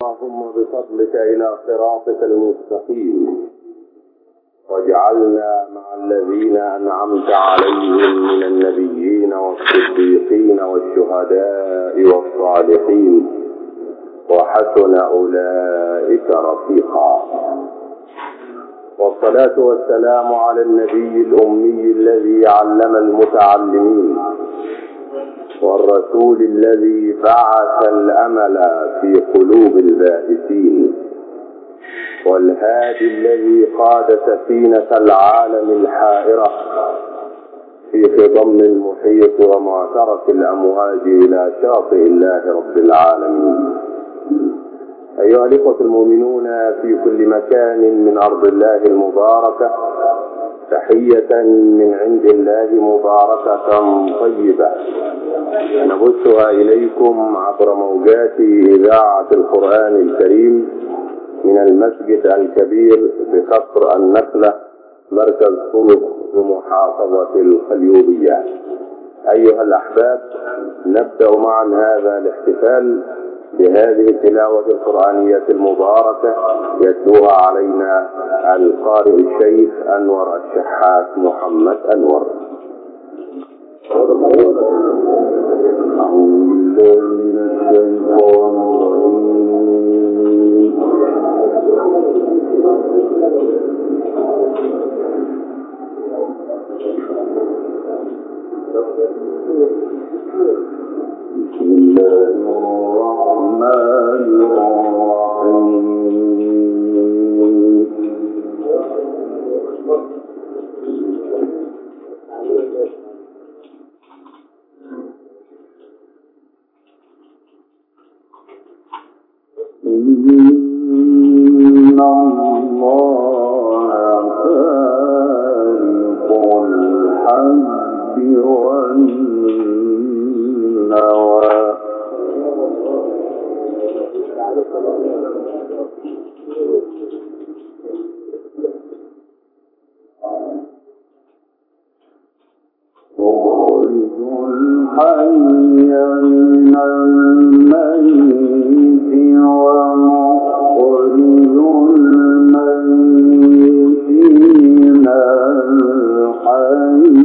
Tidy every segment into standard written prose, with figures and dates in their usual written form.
اللهم بفضلك إلى صراطك المستقيم، واجعلنا مع الذين أنعمت عليهم من النبيين والصديقين والشهداء والصالحين، وحسن أولئك رفيقا. والصلاة والسلام على النبي الأمي الذي علم المتعلمين، والرسول الذي بعث الأمل في قلوب الباحثين، والهادي الذي قاد سفينة العالم الحائرة في خضم المحيط ومعترك الأمواج إلى شاطئ الله رب العالمين. أيها الإخوة المؤمنون في كل مكان من أرض الله المباركة، تحية من عند الله مباركة طيبة نبثها إليكم عبر موجات إذاعة القرآن الكريم من المسجد الكبير بكفر النخلة، مركز طرق بمحافظة القليوبية. أيها الأحباب، نبدأ معا هذا الاحتفال بهذه التلاوة القرآنية المباركة يتلوها علينا القارئ الشيخ أنور الشحات محمد أنور. بسم الله الرحمن الرحيم. إن الله خالق الحب والنوى. يخرج الحي من الميت ومخرج الميت من الحي.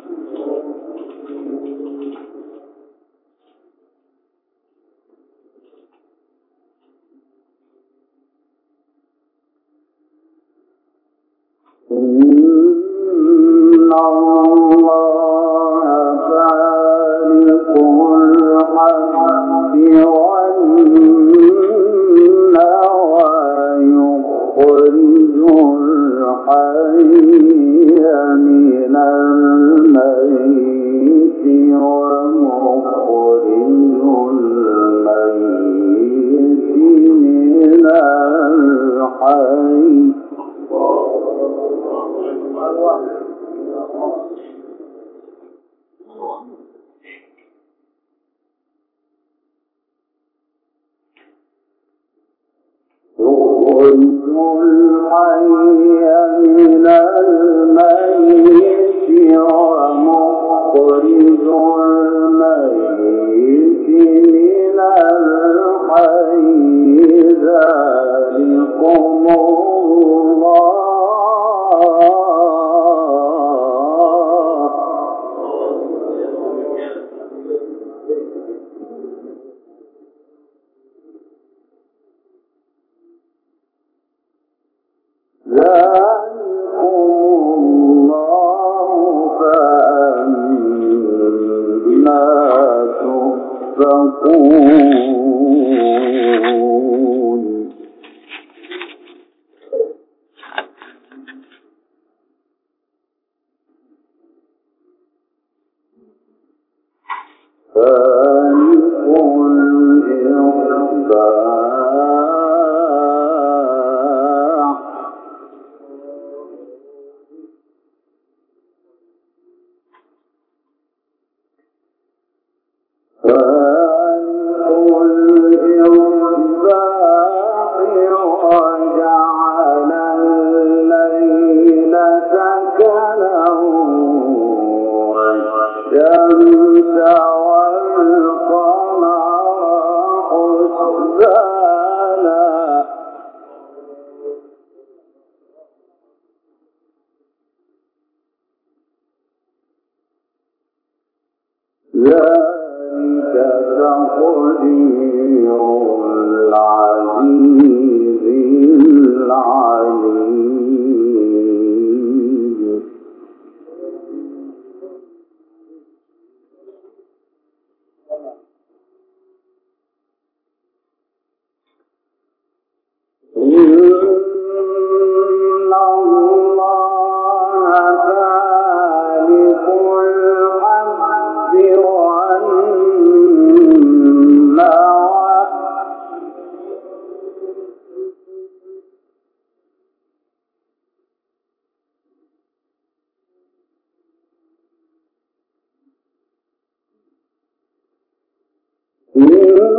إن الله خالق الحب والنوى، يخرج الحي من الميت ومخرج الميت من الحي. يخرج الحي من الميت ومخرج الميت من الحي، ذلكم الله.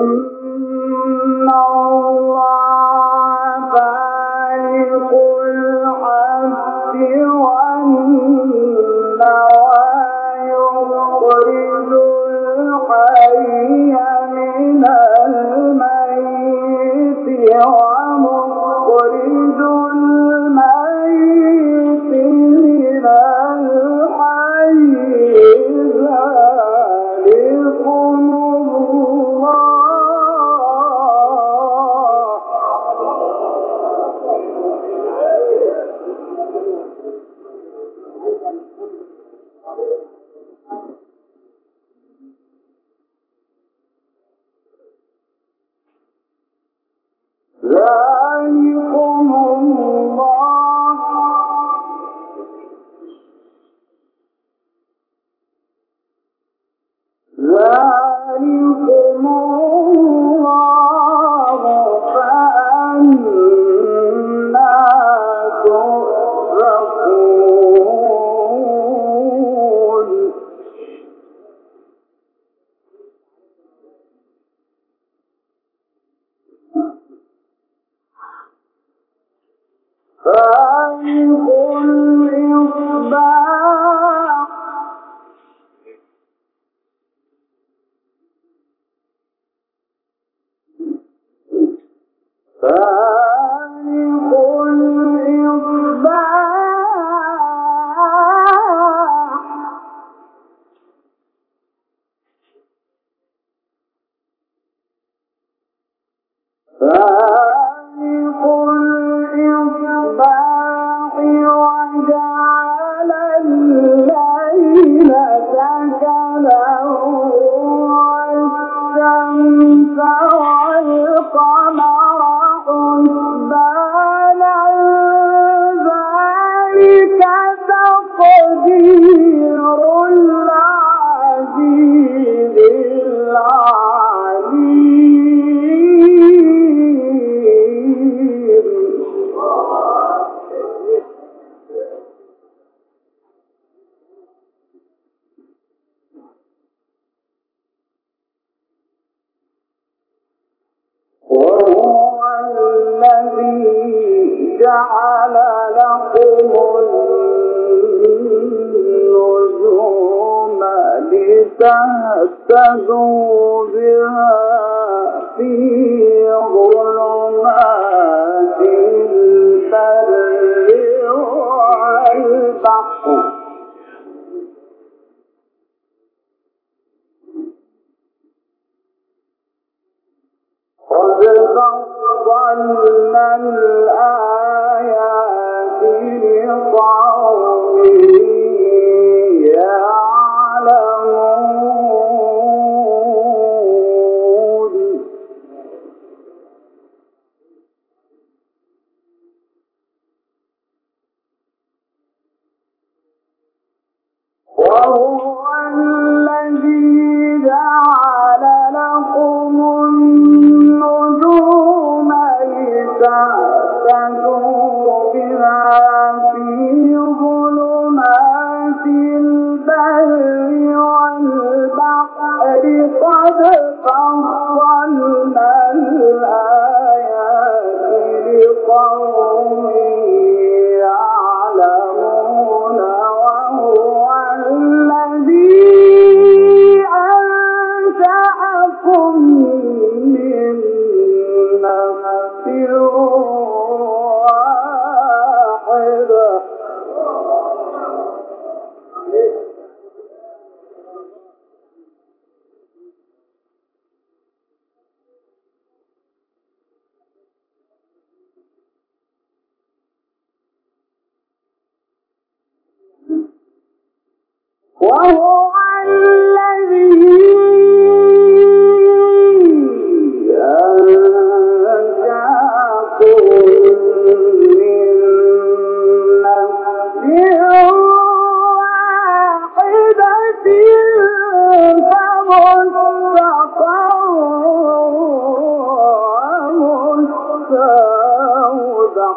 جعل لكم النجوم لتهتدوا بها في ظلمات البر والبحر قد فصلنا الآيات لقوم يعلمون وهو الذي جعل لكم النجوم لتهتدوا بها في ظلمات البر والبحر قد فصلنا الآيات لقوم يعلمون وهو الذي أنشأكم من نفس واحدة وهو الذي أنشأكم من نفس واحدة فمستقر ومستودع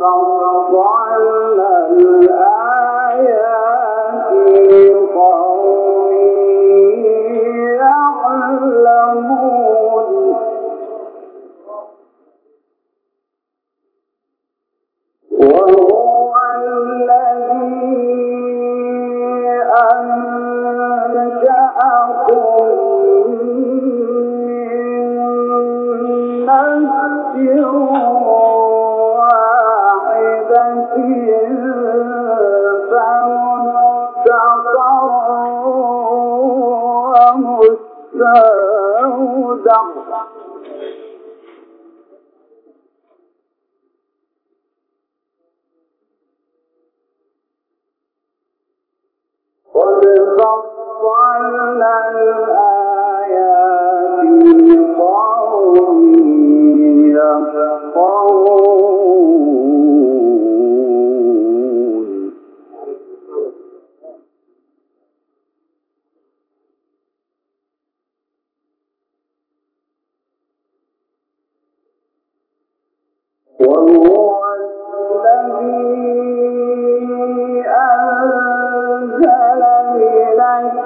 فصلنا الآيات لقوم يعلمون وهو الذي أنشأكم من نفس واحدة فمستقر ومستودع قد فصلنا الآيات لقوم يفقهون وهو الذي أنزل من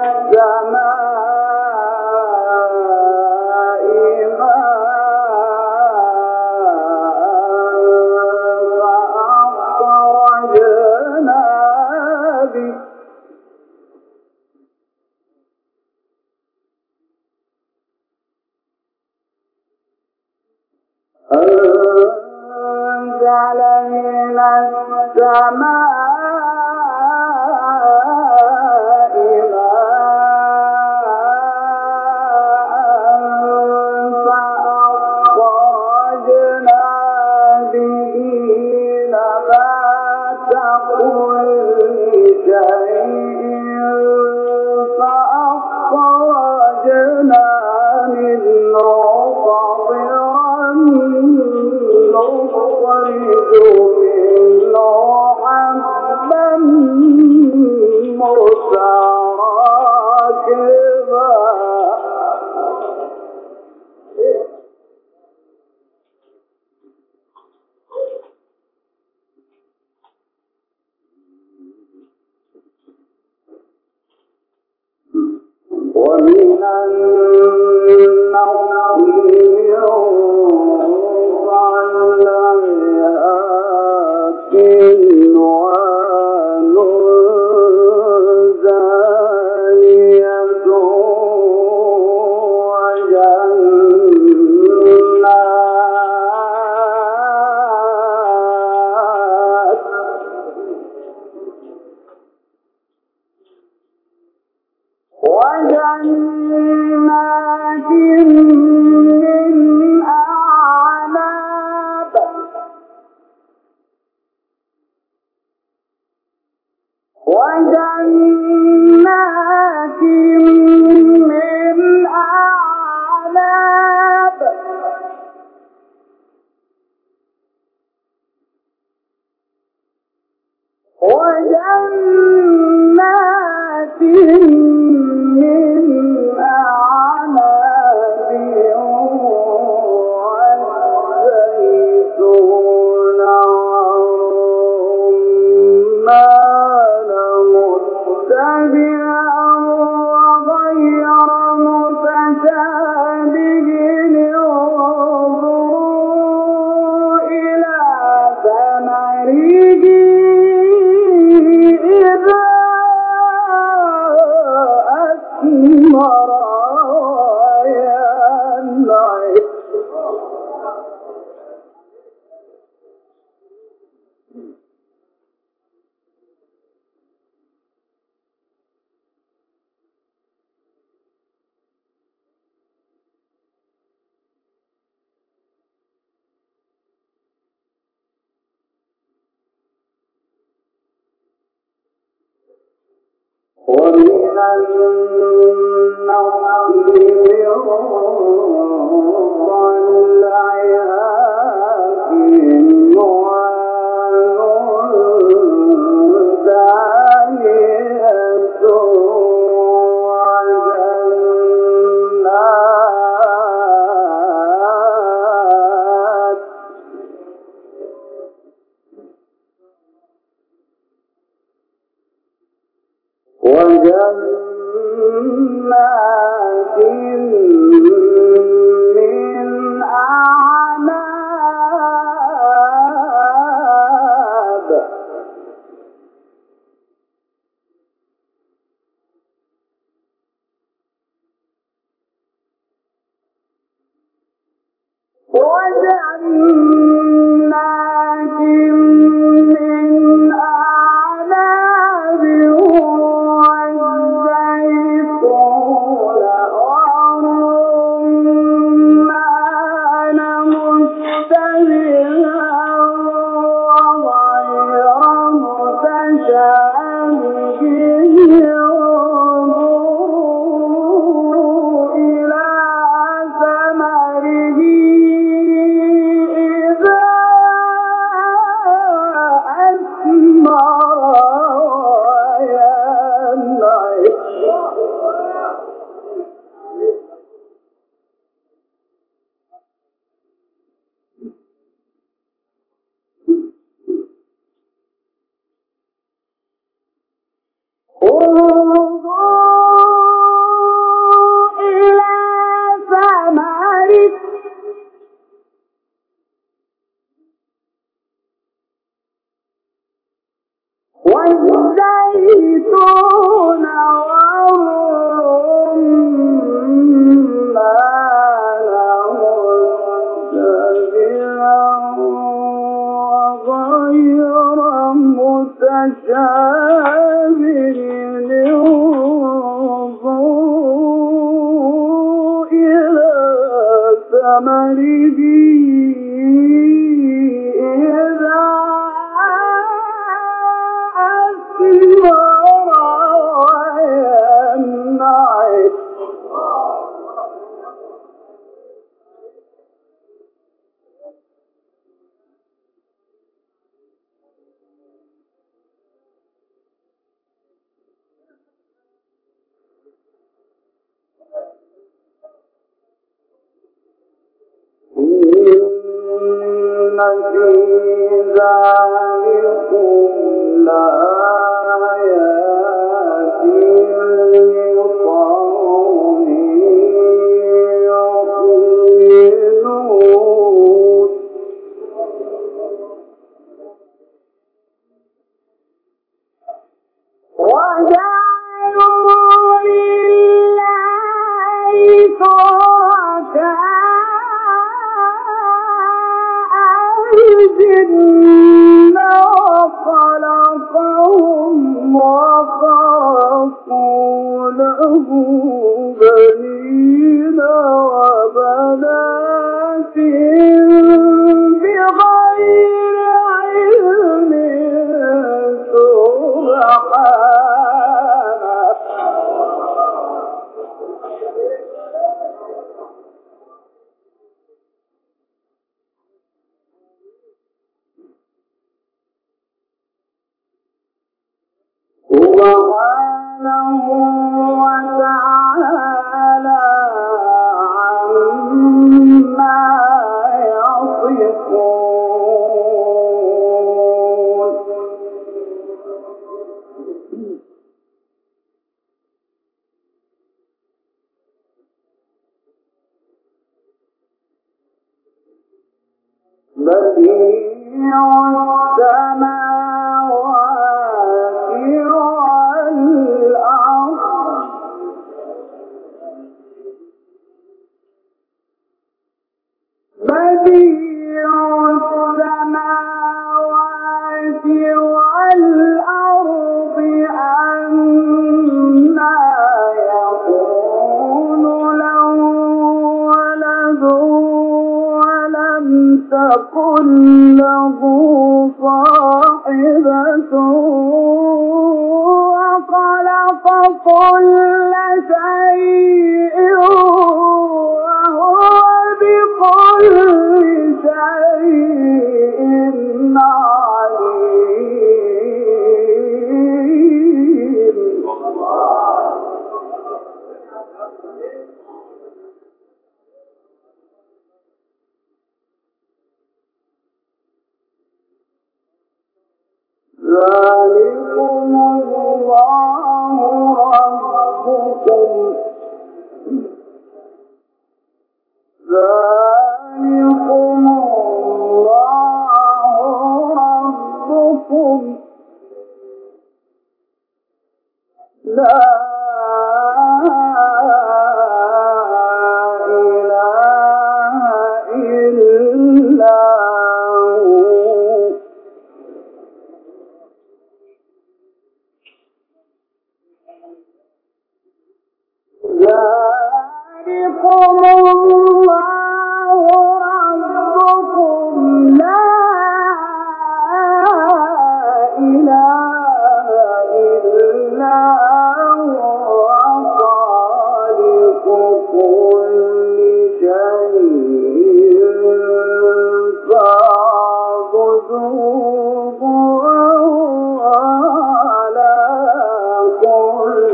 السماء فأخرجنا به أنزل من السماء فأخرجنا به نبات كل شيء فأخرجنا منه خضرا نخرج منه حبا متراكبا ومن وجنات من أعناب وجنات من أعناب وجنات من أعناب والزيتون والرمان متبعا وغير متشابه انظروا إلى ثمره إذا أثمر وينعم ومن والزيتون والرمان مشتبها وغير متشابه انظروا إلى ثمره إن في ذلكم لآيات لقوم يؤمنون وجعلوا لله الجن وخلقهم وخرقوا له بنين وبنات بغير علم سبحانه وتعالى عما يصفون بديع السماوات والأرض بديع السماوات والأرض أنى يكون له ولد ولم تكن له صاحبة وخلق كل شيء وهو بكل شيء عليم ذلكم الله ربكم ذلكم الله ربكم لا إله إلا هو ذلكم الله ربكم لا إله إلا هو خالق كل شيء فاعبدوه وهو على كل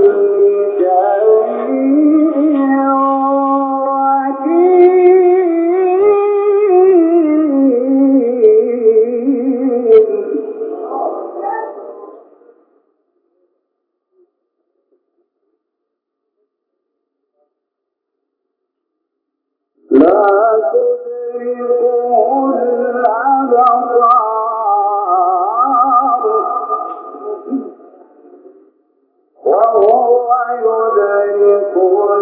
لا تدركه الأبصار وهو يدرك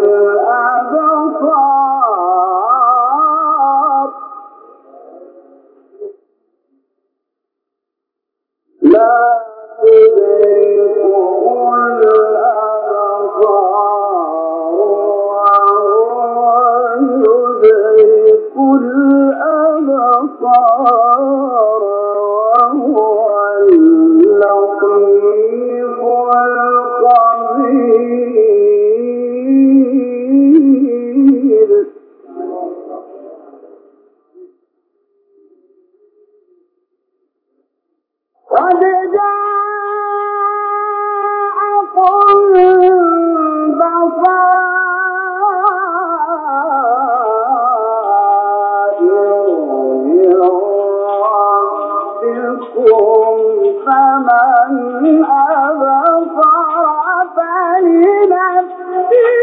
الأبصار لا تدركه الأبصار يدرك الأبصار وهو اللطيف الخبير قد جاءكم فمن أبصر فلنفسه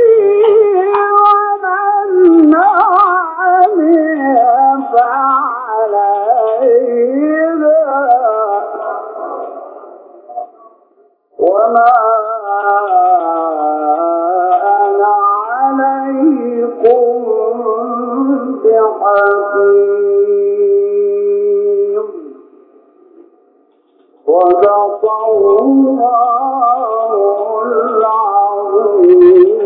ومن عمي فعليها وما أنا عليكم بحفيظ صدق الله العظيم.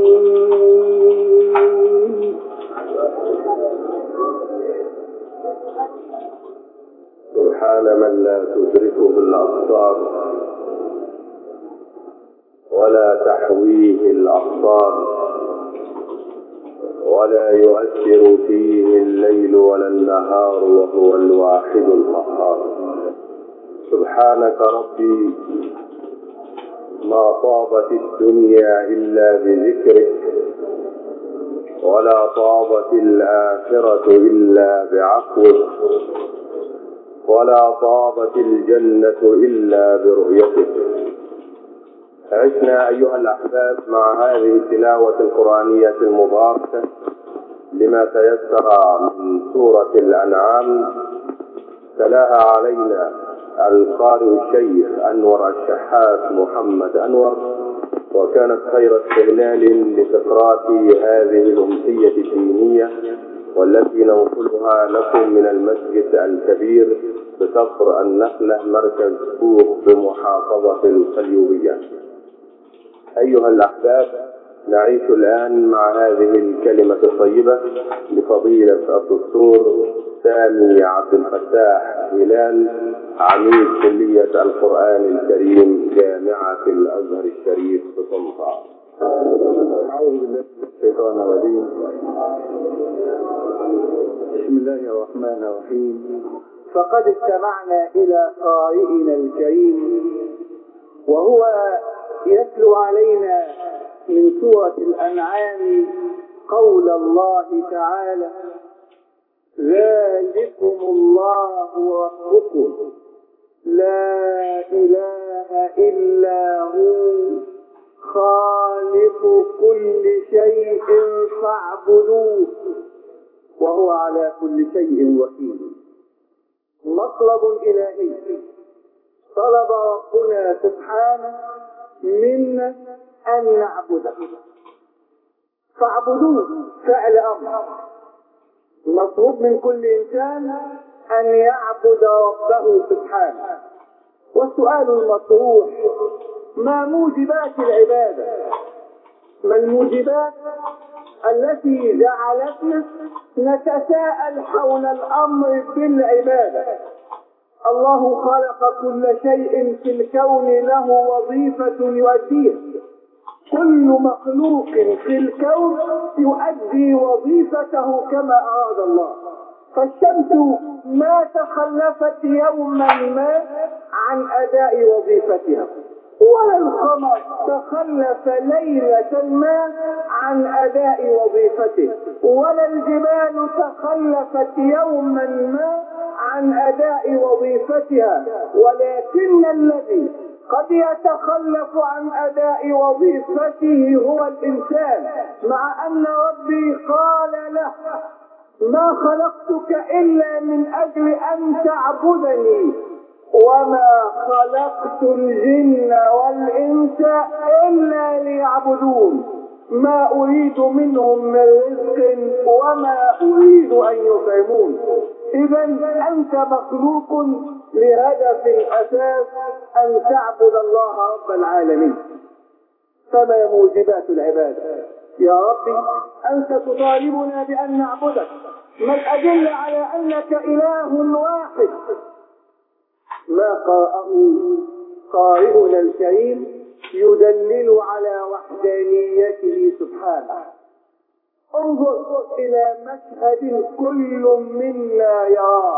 سبحان من لا تدركه الأبصار ولا تحويه الأبصار ولا يؤثر فيه الليل ولا النهار وهو الواحد القهار. سبحانك ربي ما طابت الدنيا إلا بذكرك ولا طابت الآخرة إلا بعفوك ولا طابت الجنة إلا برؤيتك. عشنا أيها الأحباب مع هذه التلاوة القرآنية المباركة لما تيسر من سورة الأنعام، تلاها علينا القارئ الشيخ أنور الشحات محمد أنور، وكانت خير استهلال لفقرات هذه الأمسية الدينية والتي ننقلها لكم من المسجد الكبير بكفر النخلة مركز كوخ بمحافظة القليوبية. أيها الأحباب، نعيش الآن مع هذه الكلمة الطيبة لفضيلة الدكتور سامي عبد الفتاح هلال، عميد كلية القرآن الكريم جامعة الأزهر الشريف بطنطا. أعوذ بالله من الشيطان الرجيم. بسم الله الرحمن الرحيم. فقد استمعنا إلى قارئنا الكريم وهو يتلو علينا من سورة الأنعام قول الله تعالى: ذلكم الله ربكم لا إله إلا هو خالق كل شيء فاعبدوه وهو على كل شيء وكيل. مطلب إلهي طلب ربنا سبحانه منا أن نعبده، فاعبدوه فعل أمر. مطلوب من كل إنسان أن يعبد ربه سبحانه. والسؤال المطروح: ما موجبات العبادة؟ ما الموجبات التي جعلتنا نتساءل حول الأمر بالعبادة؟ الله خلق كل شيء في الكون له وظيفة يؤديها. كل مخلوق في الكون يؤدي وظيفته كما أراد الله. فالشمس ما تخلفت يوما ما عن أداء وظيفتها، ولا القمر تخلف ليلة ما عن أداء وظيفته، ولا الجبال تخلفت يوما ما عن أداء وظيفتها. ولكن الذي قد يتخلف عن أداء وظيفته هو الإنسان، مع أن ربي قال له: ما خلقتك إلا من أجل أن تعبدني، وما خلقت الجن والإنس إلا ليعبدون، ما أريد منهم من رزق وما أريد أن يطعمون. إذا أنت مخلوق لهدف أساس، أن تعبد الله رب العالمين. فما موجبات العبادة؟ يا ربي أنت تطالبنا بأن نعبدك، ما الأدلة على أنك إله واحد؟ ما قرأه قارئنا الكريم يدلل على وحدانيته سبحانه. انظر إلى مشهد كل منا يراه.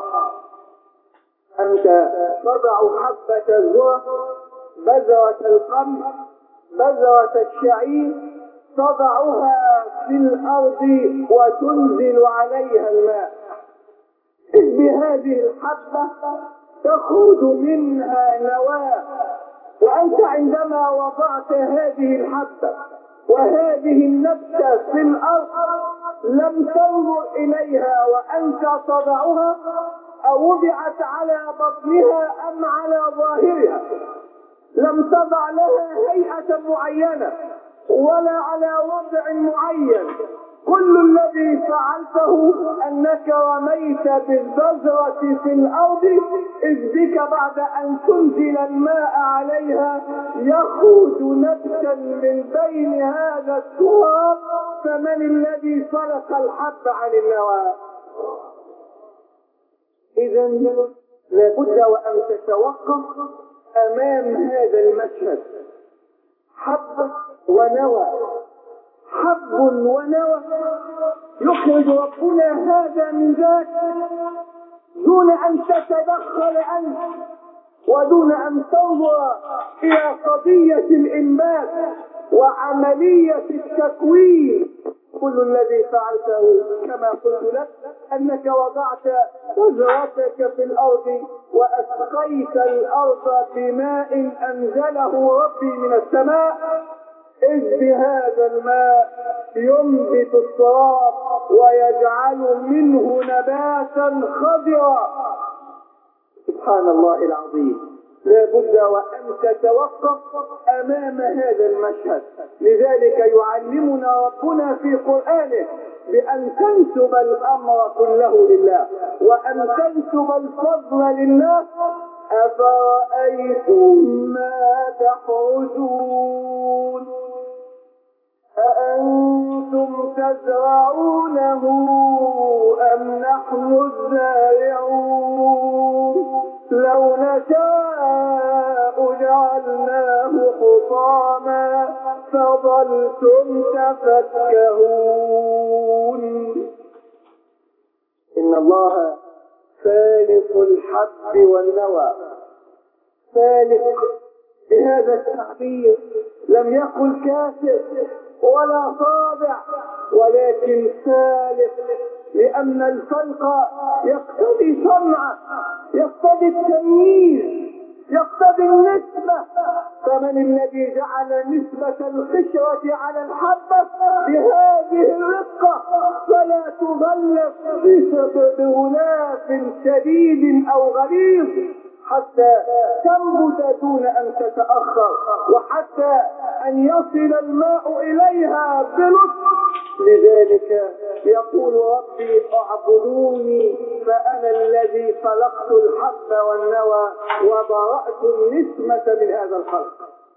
أنت تضع حبة الذرة، بذرة القمح، بذرة الشعير، تضعها في الأرض وتنزل عليها الماء. إذ بهذه الحبة تخرج منها نواة، وأنت عندما وضعت هذه الحبة وهذه النبتة في الأرض لم تنظر إليها وأنت تضعها، أو وضعت على بطنها أم على ظاهرها. لم تضع لها هيئة معينة ولا على وضع معين. كل الذي فعلته أنك رميت بالبذرة في الأرض، إذ بك بعد أن تنزل الماء عليها يخرج نبتا من بين هذا التراب. فمن الذي سلق الحب عن النواة؟ إذا لابد وأن تتوقف أمام هذا المشهد. حب ونوى، حب ونوى، يخرج ربنا هذا من ذاك دون أن تتدخل أنت، ودون أن تنظر إلى قضية الإنبات وعملية التكوين. كل الذي فعلته كما قلت لك أنك وضعت بذرتك في الأرض وأسقيت الأرض بماء أنزله ربي من السماء، إذ بهذا الماء ينبت التراب ويجعل منه نباتا خضرا. سبحان الله العظيم. لا بد وأن تتوقف أمام هذا المشهد. لذلك يعلمنا ربنا في قرآنه بأن تنسب الأمر كله لله، وأن تنسب الفضل لله. أفرأيتم ما تحرثون أأنتم تزرعونه أم نحن الزارعون لو نشاء جعلناه حطاما فظلتم تفكهون. إن الله فالق الحب والنوى. فالق بهذا التعبير لم يقل كاسر ولا صابع، ولكن فالق، لأن الفلق يقتضي صنعة، يقتضي التمييز، يقتضي النسبة. فمن الذي جعل نسبة القشرة على الحبة بهذه الرقة فلا تغلف بغلاف شديد أو غليظ حتى تنبت دون أن تتأخر، وحتى أن يصل الماء إليها بلطف. لذلك يقول ربي اعبدوني فأنا الذي خلقت الحب والنوى وبرأت النسمة من هذا الخلق.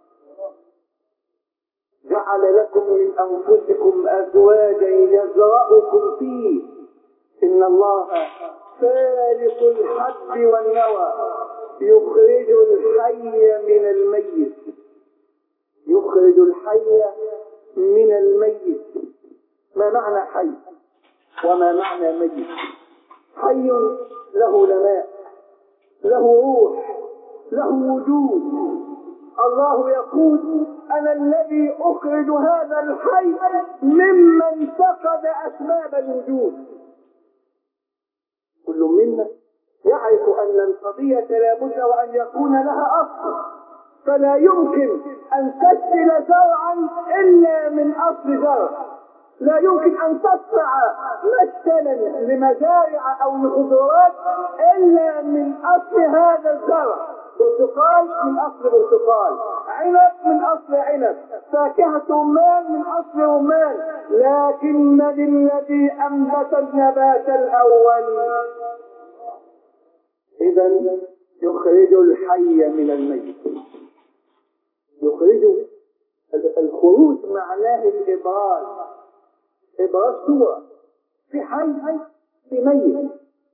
جعل لكم من أنفسكم أزواجا يزرعكم فيه، إن الله فالق الحب والنوى يخرج الحي من الميت. يخرج الحي من الميت. ما معنى حي وما معنى ميت؟ حي له نماء، له روح، له وجود. الله يقول أنا الذي أخرج هذا الحي ممن فقد أسباب الوجود. كل منا يعرف أن القضية لابد وأن يكون لها أصل، فلا يمكن أن تشكل زرعا إلا من أصل زرع. لا يمكن أن تصنع مشتلا لمزارع أو لخضروات إلا من أصل هذا الزرع. برتقال من أصل برتقال، عنب من أصل عنب، فاكهة رمان من أصل رمان. لكن من الذي أنبت النبات الأول؟ إذا يخرج الحي من الميت. يخرج الخروج معناه الإبراز. إبراز صورة في حي في ميت.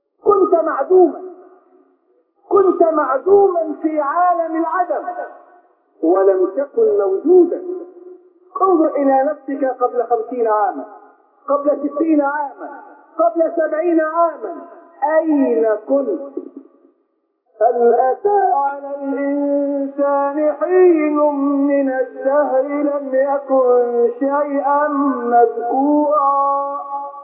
كنت معدوما في عالم العدم ولم تكن موجودا. انظر إلى نفسك قبل 50 عاما، قبل 60 عاما، قبل 70 عاما، أين كنت؟ هل أتى على الإنسان حين من الدهر لم يكن شيئا مذكورا؟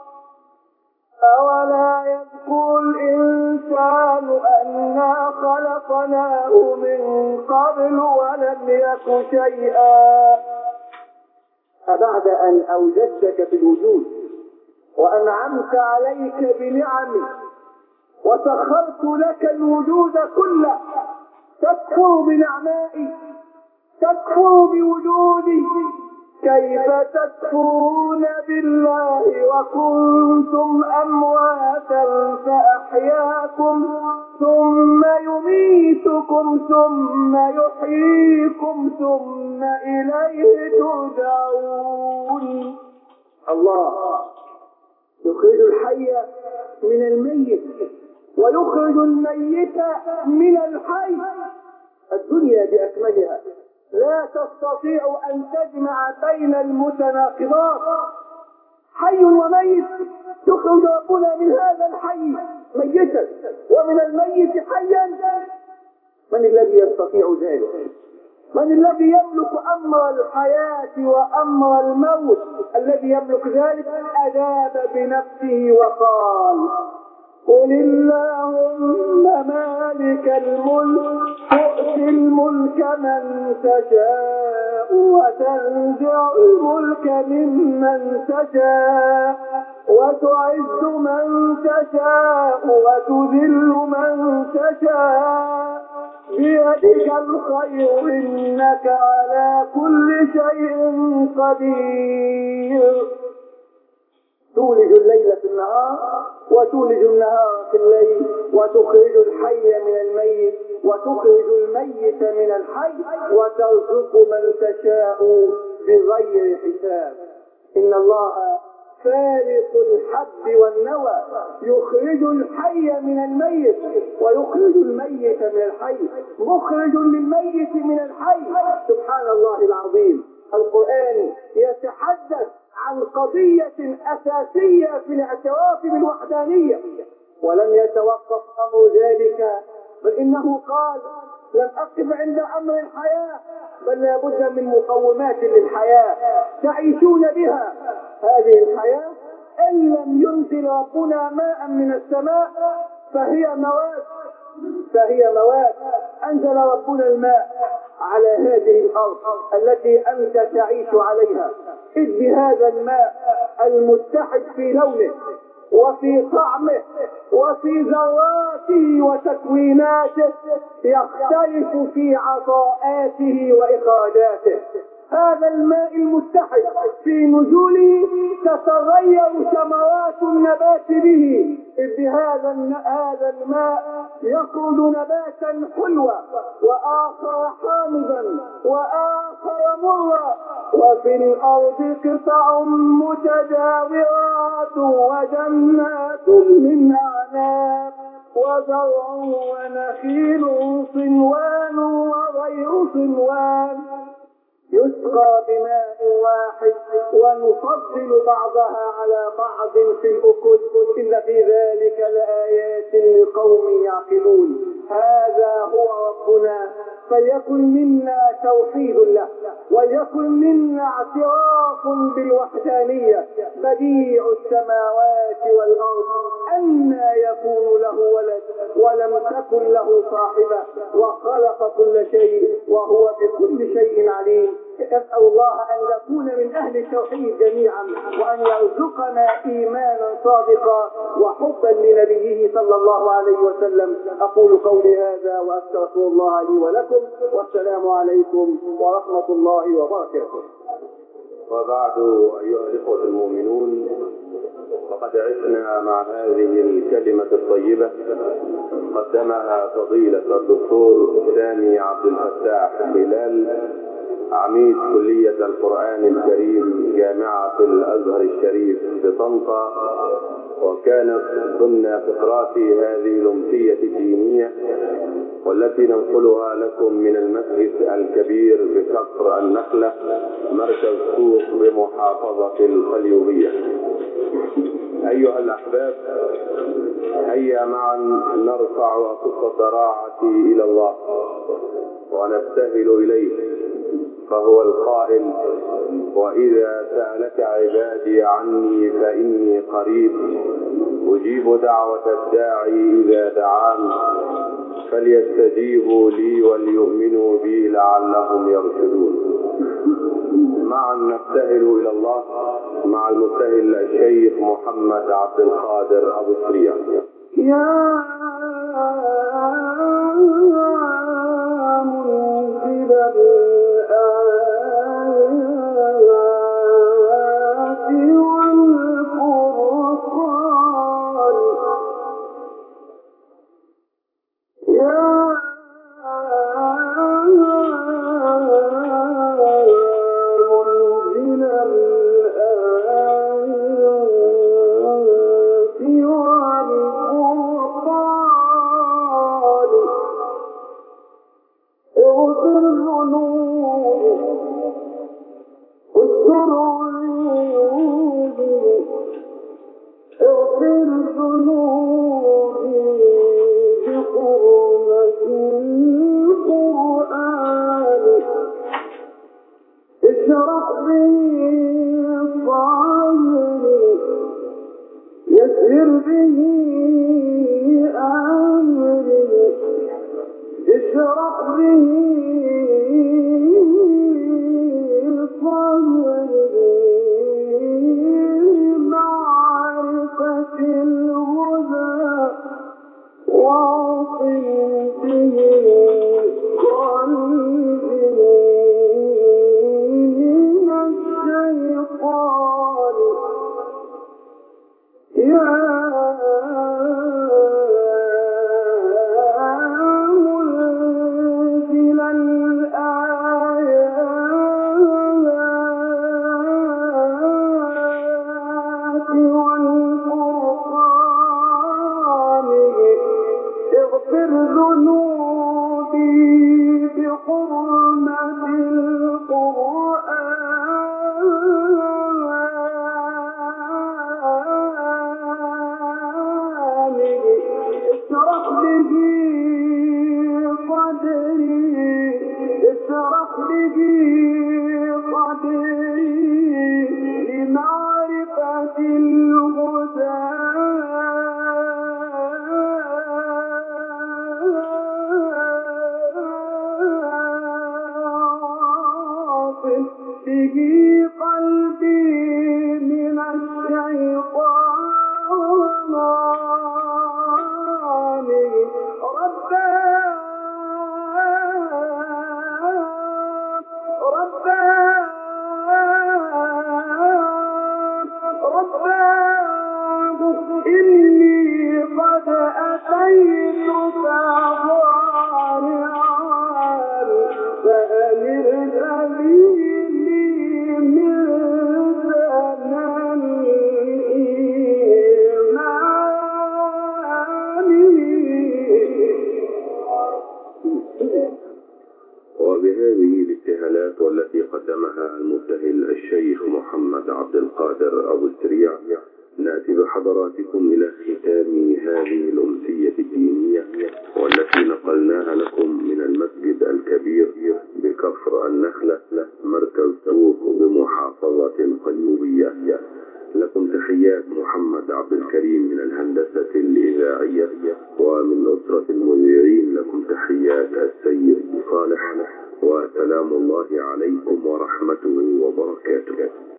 أولا يذكر الإنسان أنا خلقناه من قبل ولم يك شيئا. فبعد أن أوجدتك في الوجود وأنعمت عليك بنعمي وسخرت لك الوجود كله، تكفر بنعمائي، تكفر بوجودي. كيف تكفرون بالله وكنتم أمواتا فأحياكم ثم يميتكم ثم يحييكم ثم إليه ترجعون. الله يخرج الحي من الميت ويخرج الميت من الحي. الدنيا بأكملها لا تستطيع أن تجمع بين المتناقضات. حي وميت. يخرج ربنا من هذا الحي ميتا ومن الميت حيا. من الذي يستطيع ذلك؟ من الذي يملك أمر الحياة وأمر الموت؟ الذي يملك ذلك أجاب بنفسه وقال قل اللهم مالك الملك تؤتي الملك من تشاء وتنزع الملك ممن تشاء وتعز من تشاء وتذل من تشاء بيدك الخير إنك على كل شيء قدير. تولج الليل في النهار وتولج النهار في الليل وتخرج الحي من الميت وتخرج الميت من الحي وترزق من تشاء بغير حساب. إن الله فالق الحب والنوى يخرج الحي من الميت ويخرج الميت من الحي، مخرج للميت من الحي. سبحان الله العظيم. القرآن يتحدث عن قضية أساسية في الاعتراف بالوحدانية، ولم يتوقف أمر ذلك، بل إنه قال لم أقف عند أمر الحياة، بل لا بد من مقومات للحياة تعيشون بها. هذه الحياة إن لم ينزل ربنا ماء من السماء فهي مواد. أنزل ربنا الماء على هذه الأرض التي أنت تعيش عليها، إذ بهذا الماء المتحد في لونه وفي طعمه وفي ذراته وتكويناته يختلف في عطاءاته وإخراجاته. هذا الماء المتحد في نزوله تتغير ثمرات النبات به، إذ بهذا الماء يخرج نباتا حلوا وآخر حامضا وآخر مرا، وفي الأرض قطع متجاورات وجنات من أعناب وزرع ونخيل صنوان وغير صنوان يسقى بماء واحد ونفضل بعضها على بعض في الأكل، إن في ذلك لآيات لقوم يعقلون. هذا هو ربنا، فليكن منا توحيد له، وليكن منا اعتراف بالوحدانية. بديع السماوات والأرض أنى يكون له ولد ولم تكن له صاحبة، وخلق كل شيء وهو بكل شيء عليم. أسأل الله أن نكون من أهل التوحيد جميعا، وأن يرزقنا إيمانا صادقا وحبا لنبيه صلى الله عليه وسلم. أقول قولي هذا وأستغفر الله لي ولكم، والسلام عليكم ورحمة الله وبركاته. وبعد أيها الإخوة المؤمنون، فقد عشنا مع هذه الكلمة الطيبة قدمها فضيلة الدكتور سامي عبد الفتاح هلال، عميد كلية القرآن الكريم جامعة الأزهر الشريف بطنطا، وكانت ضمن فقرات هذه الأمسية الدينية والتي ننقلها لكم من المسجد الكبير بكفر النخلة مركز سوق بمحافظة القليوبية. أيها الأحباب، هيا معا نرفع أكف الضراعة إلى الله ونبتهل إليه، فهو القائل: وإذا سألك عبادي عني فإني قريب أجيب دعوة الداعي إذا دعان فليستجيبوا لي وليؤمنوا بي لعلهم يرشدون. معا نبتهل إلى الله مع المبتهل الشيخ محمد عبد القادر أبو سريع. يا منزل الآيات والفرقان، يا منزل الآيات والفرقان، اغفر ذنوبي واستر عيوبي، اغفر ذنوبي بحرمة القرآن، اشرح به صدري يسر به أمري، اشرح به صدري معرفة الهدى، واعصم به قلبي من الشيطان. يا منزل الآيات والفرقان، اغفر ذنوبي بحرمة القرآن، اشرح به صدري، اشرح به صدري لمعرفة الهدى، به قلبي من الشيطان رباه إني قد أتيتك ضارعا فأمر سبيلي من زمن وبهذه الابتهالات والتي قدمها المبتهل الشيخ محمد عبد القادر أبو السريع نأتي بحضراتكم إلى ختام هذه الأمسية الدينية والتي نقلناها لكم من المسجد الكبير بكفر النخلة مركز طوق بمحافظة القيوبية. لكم تحيات محمد عبد الكريم من الهندسة الإذاعية، ومن أسرة المذيعين لكم تحيات السيد صالح، وسلام الله عليكم ورحمته وبركاته.